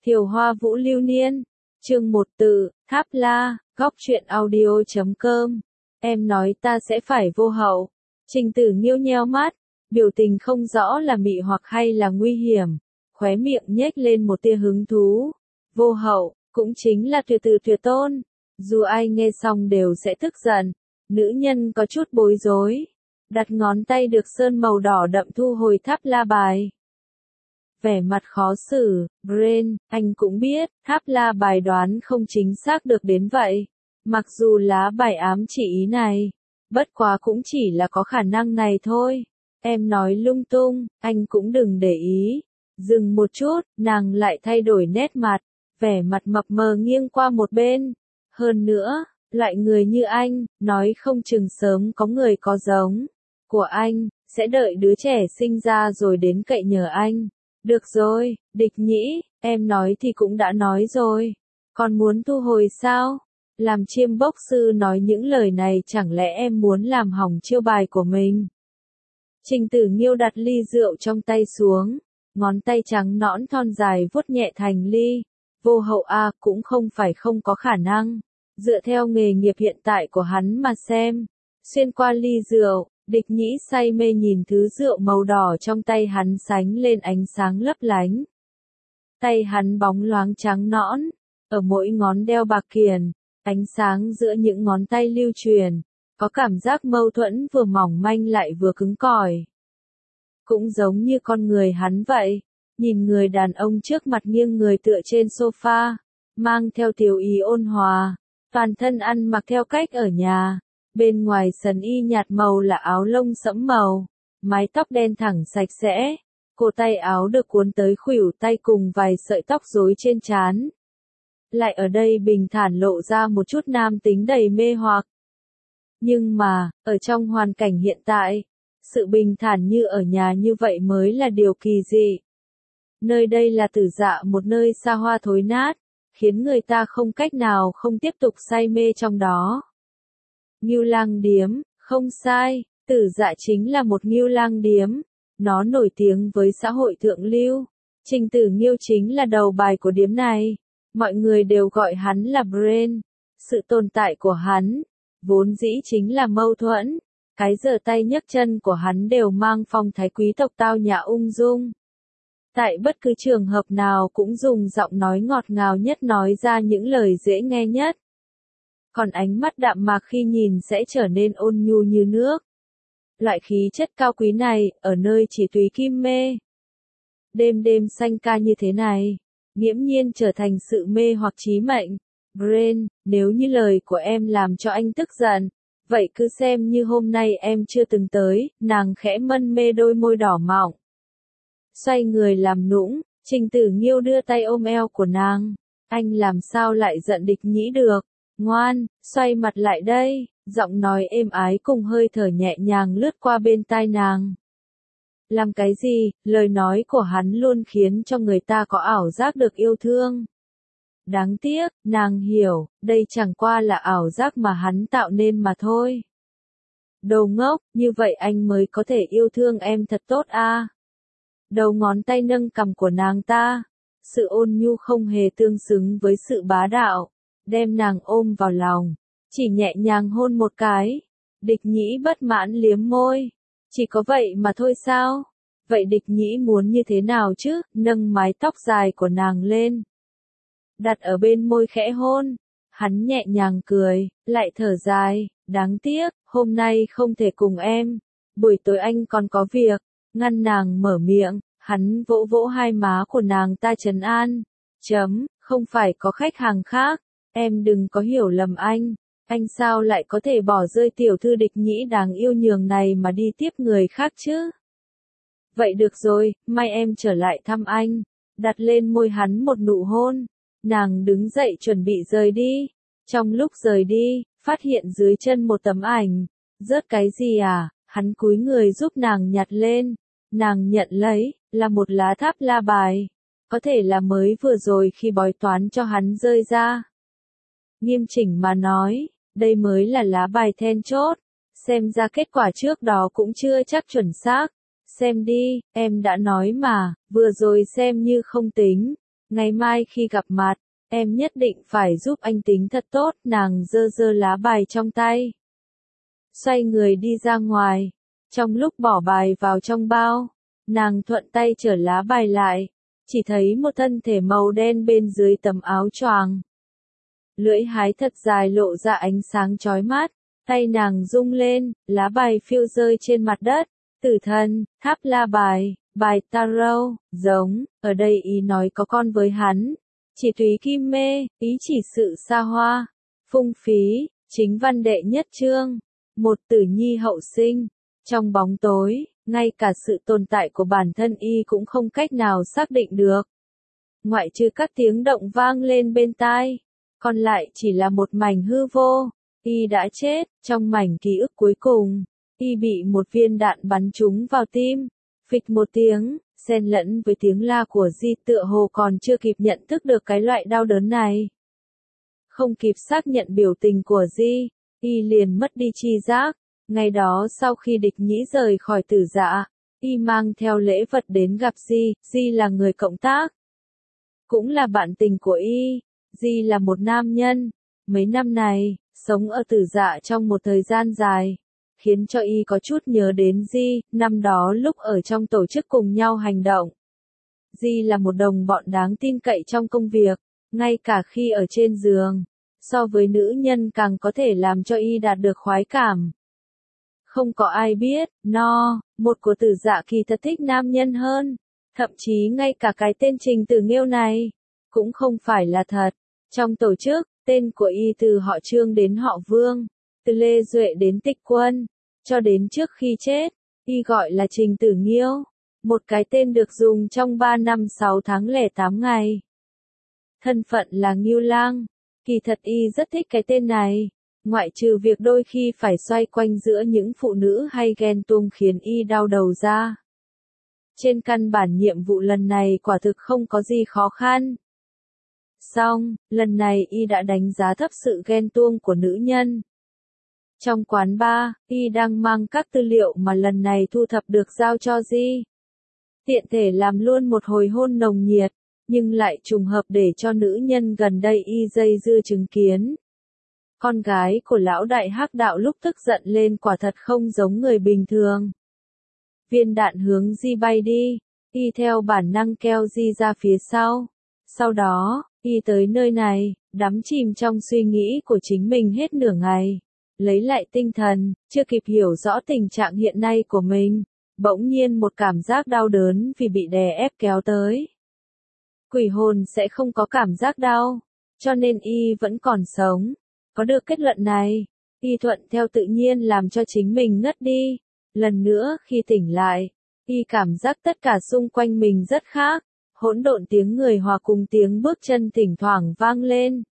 Thiều Hoa Vũ Lưu Niên, chương 1 tự, Tháp La, góc truyện audio.com. Em nói ta sẽ phải vô hậu. Trình Tử Nghiêu nheo mắt, biểu tình không rõ là mị hoặc hay là nguy hiểm, khóe miệng nhếch lên một tia hứng thú. Vô hậu, cũng chính là tuyệt tử tuyệt tôn. Dù ai nghe xong đều sẽ tức giận. Nữ nhân có chút bối rối, đặt ngón tay được sơn màu đỏ đậm thu hồi Tháp La bài. Vẻ mặt khó xử, Brain, anh cũng biết, Tháp La bài đoán không chính xác được đến vậy. Mặc dù lá bài ám chỉ ý này, bất quá cũng chỉ là có khả năng này thôi. Em nói lung tung, anh cũng đừng để ý. Dừng một chút, nàng lại thay đổi nét mặt, vẻ mặt mập mờ nghiêng qua một bên. Hơn nữa, loại người như anh, nói không chừng sớm có người có giống của anh, sẽ đợi đứa trẻ sinh ra rồi đến cậy nhờ anh. Được rồi, Địch Nhĩ, em nói thì cũng đã nói rồi. Còn muốn thu hồi sao? Làm chiêm bốc sư nói những lời này chẳng lẽ em muốn làm hỏng chiêu bài của mình? Trình Tử Nghiêu đặt ly rượu trong tay xuống, ngón tay trắng nõn thon dài vuốt nhẹ thành ly. Vô hậu cũng không phải không có khả năng. Dựa theo nghề nghiệp hiện tại của hắn mà xem. Xuyên qua ly rượu, Địch Nhĩ say mê nhìn thứ rượu màu đỏ trong tay hắn sánh lên ánh sáng lấp lánh. Tay hắn bóng loáng trắng nõn, ở mỗi ngón đeo bạc kiền, ánh sáng giữa những ngón tay lưu truyền, có cảm giác mâu thuẫn vừa mỏng manh lại vừa cứng cỏi. Cũng giống như con người hắn vậy, nhìn người đàn ông trước mặt nghiêng người tựa trên sofa, mang theo tiểu ý ôn hòa, toàn thân ăn mặc theo cách ở nhà. Bên ngoài sần y nhạt màu là áo lông sẫm màu, mái tóc đen thẳng sạch sẽ, cổ tay áo được cuốn tới khuỷu tay cùng vài sợi tóc rối trên trán. Lại ở đây bình thản lộ ra một chút nam tính đầy mê hoặc. Nhưng mà, ở trong hoàn cảnh hiện tại, sự bình thản như ở nhà như vậy mới là điều kỳ dị. Nơi đây là Tử Dạ, một nơi xa hoa thối nát, khiến người ta không cách nào không tiếp tục say mê trong đó. Ngưu Lang Điếm, không sai, Tử Dạ chính là một Ngưu Lang Điếm, nó nổi tiếng với xã hội thượng lưu. Trình Tử Nghiêu chính là đầu bài của điếm này, mọi người đều gọi hắn là Brain. Sự tồn tại của hắn, vốn dĩ chính là mâu thuẫn, cái giở tay nhấc chân của hắn đều mang phong thái quý tộc tao nhã ung dung. Tại bất cứ trường hợp nào cũng dùng giọng nói ngọt ngào nhất nói ra những lời dễ nghe nhất. Còn ánh mắt đạm mạc khi nhìn sẽ trở nên ôn nhu như nước. Loại khí chất cao quý này, ở nơi chỉ tùy kim mê. Đêm đêm xanh ca như thế này, nghiễm nhiên trở thành sự mê hoặc chí mệnh. Brain, nếu như lời của em làm cho anh tức giận, vậy cứ xem như hôm nay em chưa từng tới. Nàng khẽ mân mê đôi môi đỏ mọng. Xoay người làm nũng, Trình Tử Nghiêu đưa tay ôm eo của nàng. Anh làm sao lại giận Địch Nhĩ được? Ngoan, xoay mặt lại đây, giọng nói êm ái cùng hơi thở nhẹ nhàng lướt qua bên tai nàng. Làm cái gì, lời nói của hắn luôn khiến cho người ta có ảo giác được yêu thương. Đáng tiếc, nàng hiểu, đây chẳng qua là ảo giác mà hắn tạo nên mà thôi. Đồ ngốc, như vậy anh mới có thể yêu thương em thật tốt à. Đầu ngón tay nâng cằm của nàng ta, sự ôn nhu không hề tương xứng với sự bá đạo. Đem nàng ôm vào lòng, chỉ nhẹ nhàng hôn một cái. Địch Nhĩ bất mãn liếm môi. Chỉ có vậy mà thôi sao? Vậy Địch Nhĩ muốn như thế nào chứ? Nâng mái tóc dài của nàng lên, đặt ở bên môi khẽ hôn. Hắn nhẹ nhàng cười, lại thở dài. Đáng tiếc, hôm nay không thể cùng em. Buổi tối anh còn có việc. Ngăn nàng mở miệng, hắn vỗ vỗ hai má của nàng ta trấn an. Không phải có khách hàng khác. Em đừng có hiểu lầm anh sao lại có thể bỏ rơi tiểu thư Địch Nhĩ đáng yêu nhường này mà đi tiếp người khác chứ? Vậy được rồi, mai em trở lại thăm anh. Đặt lên môi hắn một nụ hôn. Nàng đứng dậy chuẩn bị rời đi. Trong lúc rời đi, phát hiện dưới chân một tấm ảnh. Rớt cái gì à? Hắn cúi người giúp nàng nhặt lên. Nàng nhận lấy, là một lá Tháp La bài. Có thể là mới vừa rồi khi bói toán cho hắn rơi ra. Nghiêm chỉnh mà nói, đây mới là lá bài then chốt. Xem ra kết quả trước đó cũng chưa chắc chuẩn xác. Xem đi, em đã nói mà, vừa rồi xem như không tính. Ngày mai khi gặp mặt, em nhất định phải giúp anh tính thật tốt, nàng giơ giơ lá bài trong tay. Xoay người đi ra ngoài, trong lúc bỏ bài vào trong bao, nàng thuận tay trở lá bài lại, chỉ thấy một thân thể màu đen bên dưới tấm áo choàng. Lưỡi hái thật dài lộ ra ánh sáng chói mắt, tay nàng rung lên, lá bài phiêu rơi trên mặt đất, tử thần, tháp la bài, bài tarot, giống, ở đây ý nói có con với hắn, chỉ túy kim mê, ý chỉ sự xa hoa, phung phí, chính văn đệ nhất chương, một tử nhi hậu sinh, trong bóng tối, ngay cả sự tồn tại của bản thân y cũng không cách nào xác định được. Ngoại trừ các tiếng động vang lên bên tai, còn lại chỉ là một mảnh hư vô, y đã chết, trong mảnh ký ức cuối cùng, y bị một viên đạn bắn trúng vào tim, phịch một tiếng, xen lẫn với tiếng la của Di tựa hồ còn chưa kịp nhận thức được cái loại đau đớn này. Không kịp xác nhận biểu tình của Di, y liền mất đi tri giác. Ngày đó sau khi địch nhĩ rời khỏi tử dạ, y mang theo lễ vật đến gặp Di, Di là người cộng tác, cũng là bạn tình của y, Di là một nam nhân, mấy năm này, sống ở tử dạ trong một thời gian dài, khiến cho y có chút nhớ đến Di, năm đó lúc ở trong tổ chức cùng nhau hành động. Di là một đồng bọn đáng tin cậy trong công việc, ngay cả khi ở trên giường, so với nữ nhân càng có thể làm cho y đạt được khoái cảm. Không có ai biết, một của tử dạ kỳ thật thích nam nhân hơn, thậm chí ngay cả cái tên Trình Tử Nghiêu này, cũng không phải là thật. Trong tổ chức, tên của y từ họ Trương đến họ Vương, từ Lê Duệ đến Tịch Quân, cho đến trước khi chết, y gọi là Trình Tử Nghiêu, một cái tên được dùng trong 3 năm 6 tháng 08 ngày. Thân phận là Nghiêu Lang, kỳ thật y rất thích cái tên này. Ngoại trừ việc đôi khi phải xoay quanh giữa những phụ nữ hay ghen tuông khiến y đau đầu ra. Trên căn bản nhiệm vụ lần này quả thực không có gì khó khăn. Song, lần này y đã đánh giá thấp sự ghen tuông của nữ nhân. Trong quán bar, y đang mang các tư liệu mà lần này thu thập được giao cho Di. Tiện thể làm luôn một hồi hôn nồng nhiệt, nhưng lại trùng hợp để cho nữ nhân gần đây y dây dưa chứng kiến. Con gái của lão đại hắc đạo lúc tức giận lên quả thật không giống người bình thường. Viên đạn hướng Di bay đi, y theo bản năng kéo Di ra phía sau. Sau đó, y tới nơi này, đắm chìm trong suy nghĩ của chính mình hết nửa ngày. Lấy lại tinh thần, chưa kịp hiểu rõ tình trạng hiện nay của mình, bỗng nhiên một cảm giác đau đớn vì bị đè ép kéo tới. Quỷ hồn sẽ không có cảm giác đau, cho nên y vẫn còn sống. Có được kết luận này, y thuận theo tự nhiên làm cho chính mình ngất đi. Lần nữa khi tỉnh lại, y cảm giác tất cả xung quanh mình rất khác, hỗn độn tiếng người hòa cùng tiếng bước chân thỉnh thoảng vang lên.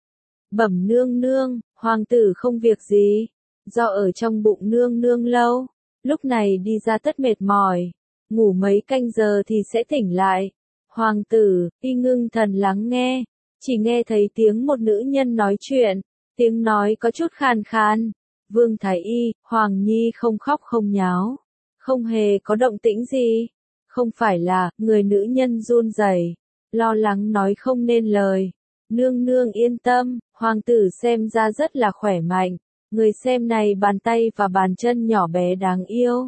Bẩm nương nương, hoàng tử không việc gì, do ở trong bụng nương nương lâu, lúc này đi ra tất mệt mỏi, ngủ mấy canh giờ thì sẽ tỉnh lại. Hoàng tử, y ngưng thần lắng nghe, chỉ nghe thấy tiếng một nữ nhân nói chuyện. Tiếng nói có chút khàn khàn, Vương Thái Y, Hoàng Nhi không khóc không nháo, không hề có động tĩnh gì, không phải là, người nữ nhân run rẩy, lo lắng nói không nên lời, nương nương yên tâm, hoàng tử xem ra rất là khỏe mạnh, người xem này bàn tay và bàn chân nhỏ bé đáng yêu,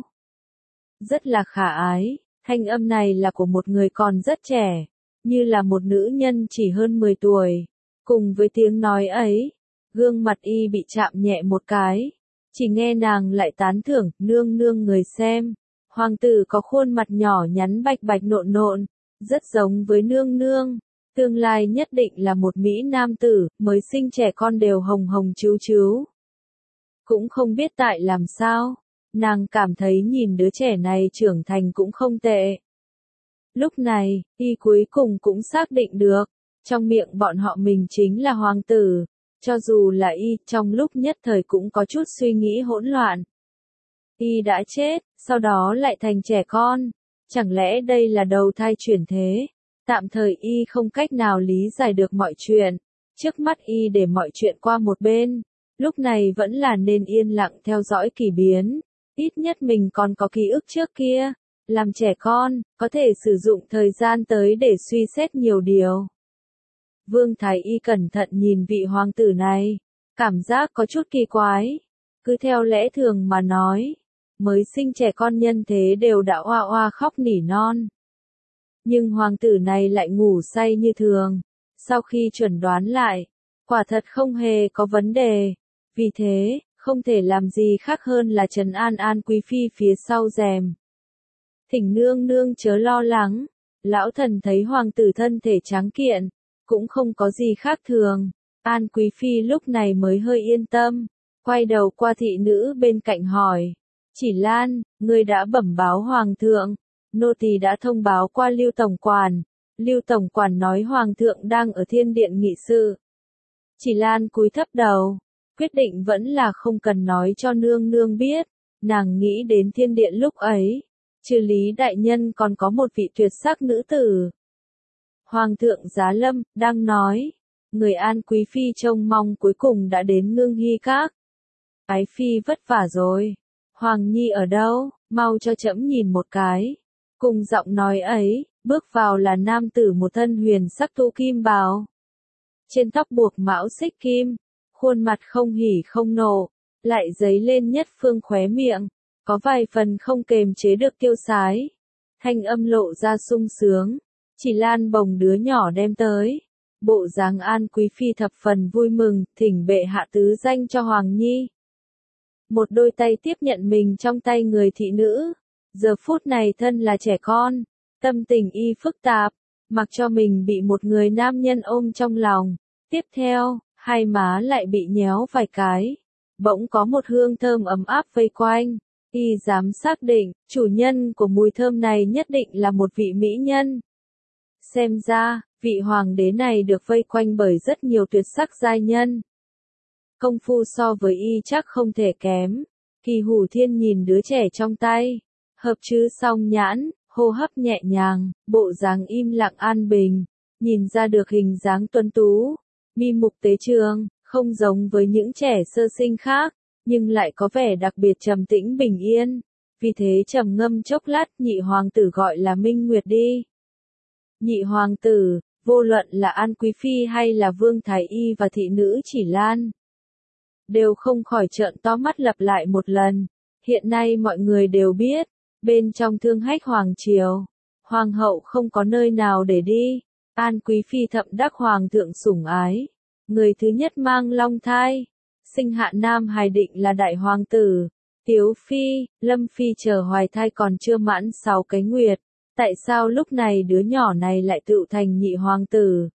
rất là khả ái, thanh âm này là của một người còn rất trẻ, như là một nữ nhân chỉ hơn 10 tuổi, cùng với tiếng nói ấy. Gương mặt y bị chạm nhẹ một cái, chỉ nghe nàng lại tán thưởng, nương nương người xem. Hoàng tử có khuôn mặt nhỏ nhắn bạch bạch nộn nộn, rất giống với nương nương. Tương lai nhất định là một Mỹ nam tử, mới sinh trẻ con đều hồng hồng chiếu chiếu. Cũng không biết tại làm sao, nàng cảm thấy nhìn đứa trẻ này trưởng thành cũng không tệ. Lúc này, y cuối cùng cũng xác định được, trong miệng bọn họ mình chính là hoàng tử. Cho dù là y, trong lúc nhất thời cũng có chút suy nghĩ hỗn loạn. Y đã chết, sau đó lại thành trẻ con. Chẳng lẽ đây là đầu thai chuyển thế? Tạm thời y không cách nào lý giải được mọi chuyện. Trước mắt y để mọi chuyện qua một bên. Lúc này vẫn là nên yên lặng theo dõi kỳ biến. Ít nhất mình còn có ký ức trước kia. Làm trẻ con, có thể sử dụng thời gian tới để suy xét nhiều điều. Vương Thái Y cẩn thận nhìn vị hoàng tử này, cảm giác có chút kỳ quái. Cứ theo lẽ thường mà nói, mới sinh trẻ con nhân thế đều đã oa oa khóc nỉ non. Nhưng hoàng tử này lại ngủ say như thường. Sau khi chuẩn đoán lại, quả thật không hề có vấn đề. Vì thế, không thể làm gì khác hơn là trấn an An Quý Phi phía sau rèm. Thỉnh nương nương chớ lo lắng. Lão thần thấy hoàng tử thân thể tráng kiện, cũng không có gì khác thường. An Quý Phi lúc này mới hơi yên tâm, quay đầu qua thị nữ bên cạnh hỏi. Chỉ Lan, ngươi đã bẩm báo hoàng thượng, nô tỳ đã thông báo qua Lưu Tổng Quản. Lưu Tổng Quản nói hoàng thượng đang ở thiên điện nghị sự. Chỉ Lan cúi thấp đầu, quyết định vẫn là không cần nói cho nương nương biết. Nàng nghĩ đến thiên điện lúc ấy, trừ Lý đại nhân còn có một vị tuyệt sắc nữ tử. Hoàng thượng Giá Lâm đang nói, người An Quý Phi trông mong cuối cùng đã đến Ngưng Hy Các. Ái Phi vất vả rồi. Hoàng Nhi ở đâu, mau cho trẫm nhìn một cái. Cùng giọng nói ấy, bước vào là nam tử một thân huyền sắc thụ kim bào. Trên tóc buộc mão xích kim, khuôn mặt không hỉ không nộ, lại dấy lên nhất phương khóe miệng, có vài phần không kềm chế được tiêu sái. Thanh âm lộ ra sung sướng, Chỉ Lan bồng đứa nhỏ đem tới. Bộ dáng An Quý Phi thập phần vui mừng, thỉnh bệ hạ tứ danh cho Hoàng Nhi. Một đôi tay tiếp nhận mình trong tay người thị nữ. Giờ phút này thân là trẻ con, tâm tình y phức tạp, mặc cho mình bị một người nam nhân ôm trong lòng. Tiếp theo, hai má lại bị nhéo vài cái. Bỗng có một hương thơm ấm áp vây quanh. Y dám xác định, chủ nhân của mùi thơm này nhất định là một vị mỹ nhân. Xem ra, vị hoàng đế này được vây quanh bởi rất nhiều tuyệt sắc giai nhân. Công phu so với y chắc không thể kém. Kỳ Hủ Thiên nhìn đứa trẻ trong tay, hợp chữ song nhãn, hô hấp nhẹ nhàng, bộ dáng im lặng an bình, nhìn ra được hình dáng tuấn tú, mi mục tế trường, không giống với những trẻ sơ sinh khác, nhưng lại có vẻ đặc biệt trầm tĩnh bình yên. Vì thế trầm ngâm chốc lát, nhị hoàng tử gọi là Minh Nguyệt đi. Nhị hoàng tử, vô luận là An Quý Phi hay là Vương Thái Y và thị nữ Chỉ Lan, đều không khỏi trợn to mắt lặp lại một lần. Hiện nay mọi người đều biết, bên trong Thương Hách Hoàng Triều, Hoàng hậu không có nơi nào để đi. An Quý Phi thậm đắc Hoàng thượng sủng ái. Người thứ nhất mang long thai, sinh hạ nam hài định là Đại Hoàng tử. Tiếu Phi, Lâm Phi chờ hoài thai còn chưa mãn 6 cái nguyệt. Tại sao lúc này đứa nhỏ này lại tự thành nhị hoàng tử?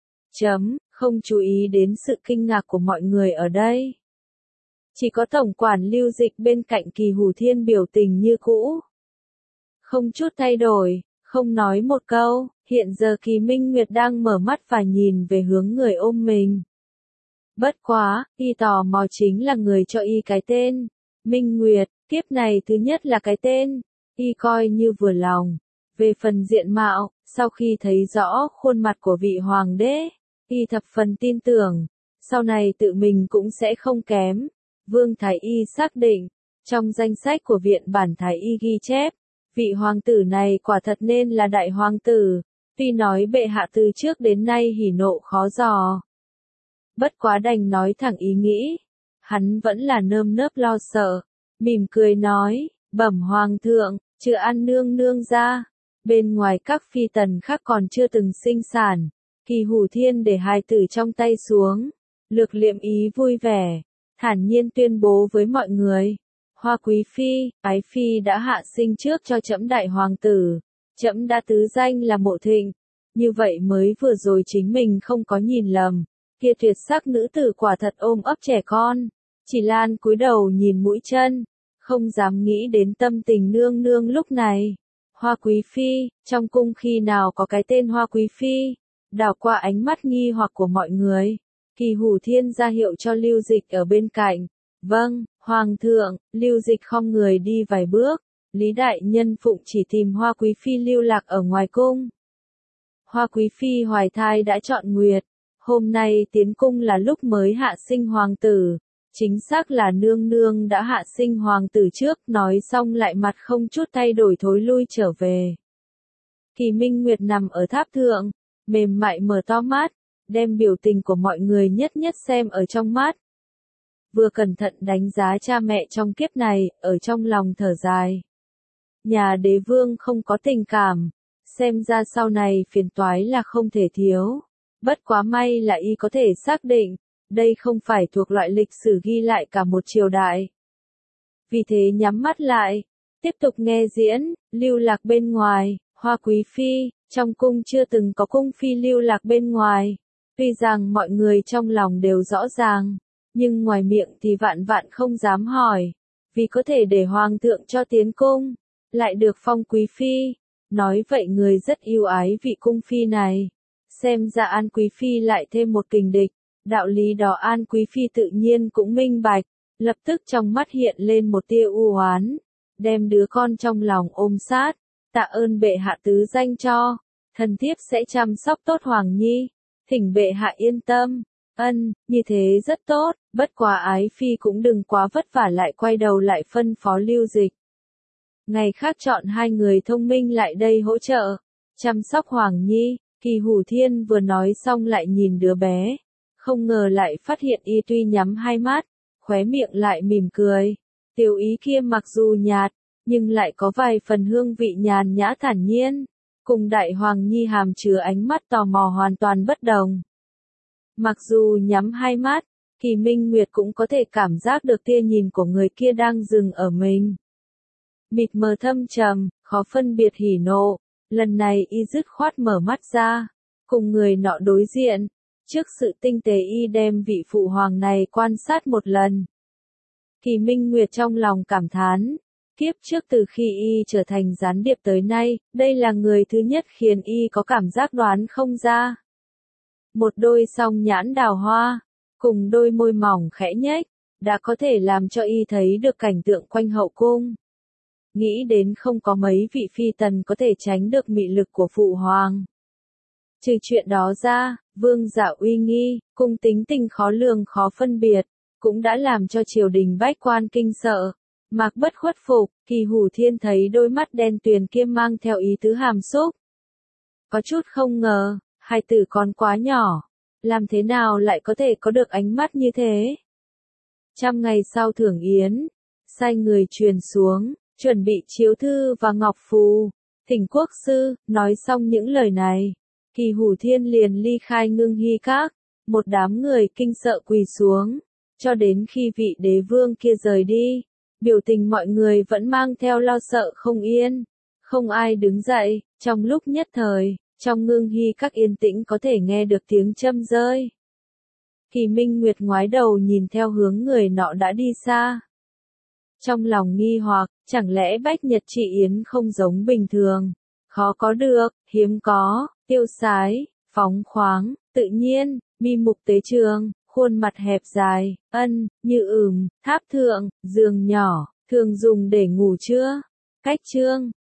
Không chú ý đến sự kinh ngạc của mọi người ở đây. Chỉ có tổng quản Lưu Dịch bên cạnh Kỳ Hủ Thiên biểu tình như cũ. Không chút thay đổi, không nói một câu, hiện giờ Kỳ Minh Nguyệt đang mở mắt và nhìn về hướng người ôm mình. Bất quá, y tò mò chính là người cho y cái tên. Minh Nguyệt, kiếp này thứ nhất là cái tên, y coi như vừa lòng. Về phần diện mạo, sau khi thấy rõ khuôn mặt của vị hoàng đế, y thập phần tin tưởng, sau này tự mình cũng sẽ không kém. Vương Thái Y xác định, trong danh sách của viện bản Thái Y ghi chép, vị hoàng tử này quả thật nên là đại hoàng tử, tuy nói bệ hạ từ trước đến nay hỉ nộ khó dò. Bất quá đành nói thẳng ý nghĩ, hắn vẫn là nơm nớp lo sợ, mỉm cười nói, bẩm hoàng thượng, chưa ăn nương nương ra. Bên ngoài các phi tần khác còn chưa từng sinh sản, Kỳ Hủ Thiên để hài tử trong tay xuống, lược liệm ý vui vẻ, thản nhiên tuyên bố với mọi người. Hoa Quý Phi, Ái Phi đã hạ sinh trước cho trẫm đại hoàng tử, trẫm đã tứ danh là Mộ Thịnh, như vậy mới vừa rồi chính mình không có nhìn lầm, kia tuyệt sắc nữ tử quả thật ôm ấp trẻ con. Chỉ Lan cúi đầu nhìn mũi chân, không dám nghĩ đến tâm tình nương nương lúc này. Hoa Quý Phi, trong cung khi nào có cái tên Hoa Quý Phi? Đảo qua ánh mắt nghi hoặc của mọi người, Kỳ Hủ Thiên ra hiệu cho Lưu Dịch ở bên cạnh. Vâng, Hoàng thượng. Lưu Dịch khom người đi vài bước. Lý đại nhân phụng chỉ tìm Hoa Quý Phi lưu lạc ở ngoài cung. Hoa Quý Phi hoài thai đã chọn nguyệt, hôm nay tiến cung là lúc mới hạ sinh hoàng tử, Chính xác là nương nương đã hạ sinh hoàng tử trước, nói xong lại mặt không chút thay đổi thối lui trở về. Kỳ Minh Nguyệt nằm ở tháp thượng, mềm mại mở to mắt, đem biểu tình của mọi người nhất nhất xem ở trong mắt. Vừa cẩn thận đánh giá cha mẹ trong kiếp này, ở trong lòng thở dài. Nhà đế vương không có tình cảm, xem ra sau này phiền toái là không thể thiếu. Bất quá may là y có thể xác định, đây không phải thuộc loại lịch sử ghi lại cả một triều đại. Vì thế nhắm mắt lại, tiếp tục nghe diễn, lưu lạc bên ngoài, Hoa Quý Phi, trong cung chưa từng có cung phi lưu lạc bên ngoài. Tuy rằng mọi người trong lòng đều rõ ràng, nhưng ngoài miệng thì vạn vạn không dám hỏi, vì có thể để hoàng thượng cho tiến cung, lại được phong quý phi. Nói vậy người rất yêu ái vị cung phi này. Xem ra An Quý Phi lại thêm một kình địch, đạo lý đó An Quý Phi tự nhiên cũng minh bạch, lập tức trong mắt hiện lên một tia u oán, đem đứa con trong lòng ôm sát, tạ ơn bệ hạ tứ danh cho, thần thiếp sẽ chăm sóc tốt Hoàng Nhi, thỉnh bệ hạ yên tâm. Ân, như thế rất tốt, bất quá ái phi cũng đừng quá vất vả lại quay đầu lại phân phó Lưu Dịch. Ngày khác chọn hai người thông minh lại đây hỗ trợ, chăm sóc Hoàng Nhi. Kỳ Hủ Thiên vừa nói xong lại nhìn đứa bé, không ngờ lại phát hiện y tuy nhắm hai mắt, khóe miệng lại mỉm cười. Tiểu ý kia mặc dù nhạt, nhưng lại có vài phần hương vị nhàn nhã thản nhiên, cùng Đại Hoàng Nhi hàm chứa ánh mắt tò mò hoàn toàn bất đồng. Mặc dù nhắm hai mắt, Kỳ Minh Nguyệt cũng có thể cảm giác được tia nhìn của người kia đang dừng ở mình. Mịt mờ thâm trầm, khó phân biệt hỉ nộ. Lần này y dứt khoát mở mắt ra, cùng người nọ đối diện. Trước sự tinh tế y đem vị phụ hoàng này quan sát một lần. Kỳ Minh Nguyệt trong lòng cảm thán, kiếp trước từ khi y trở thành gián điệp tới nay, đây là người thứ nhất khiến y có cảm giác đoán không ra. Một đôi song nhãn đào hoa, cùng đôi môi mỏng khẽ nhếch, đã có thể làm cho y thấy được cảnh tượng quanh hậu cung. Nghĩ đến không có mấy vị phi tần có thể tránh được mị lực của phụ hoàng. Trừ chuyện đó ra, vương giả uy nghi, cung tính tình khó lường khó phân biệt, cũng đã làm cho triều đình bách quan kinh sợ. Mạc bất khuất phục, Kỳ Hủ Thiên thấy đôi mắt đen tuyền kia mang theo ý tứ hàm xúc. Có chút không ngờ, hai tử còn quá nhỏ, làm thế nào lại có thể có được ánh mắt như thế. 100 ngày sau thưởng yến, sai người truyền xuống, chuẩn bị chiếu thư và ngọc phù, thỉnh quốc sư. Nói xong những lời này, Kỳ Hủ Thiên liền ly khai Ngưng Hy Các, một đám người kinh sợ quỳ xuống, cho đến khi vị đế vương kia rời đi, biểu tình mọi người vẫn mang theo lo sợ không yên, không ai đứng dậy. Trong lúc nhất thời, trong Ngưng Hy Các yên tĩnh có thể nghe được tiếng châm rơi. Kỳ Minh Nguyệt ngoái đầu nhìn theo hướng người nọ đã đi xa. Trong lòng nghi hoặc, chẳng lẽ Bách Nhật Trị Yến không giống bình thường, khó có được, hiếm có, tiêu sái, phóng khoáng, tự nhiên, mi mục tế trường, khuôn mặt hẹp dài, như tháp thượng, giường nhỏ, thường dùng để ngủ trưa. Cách chương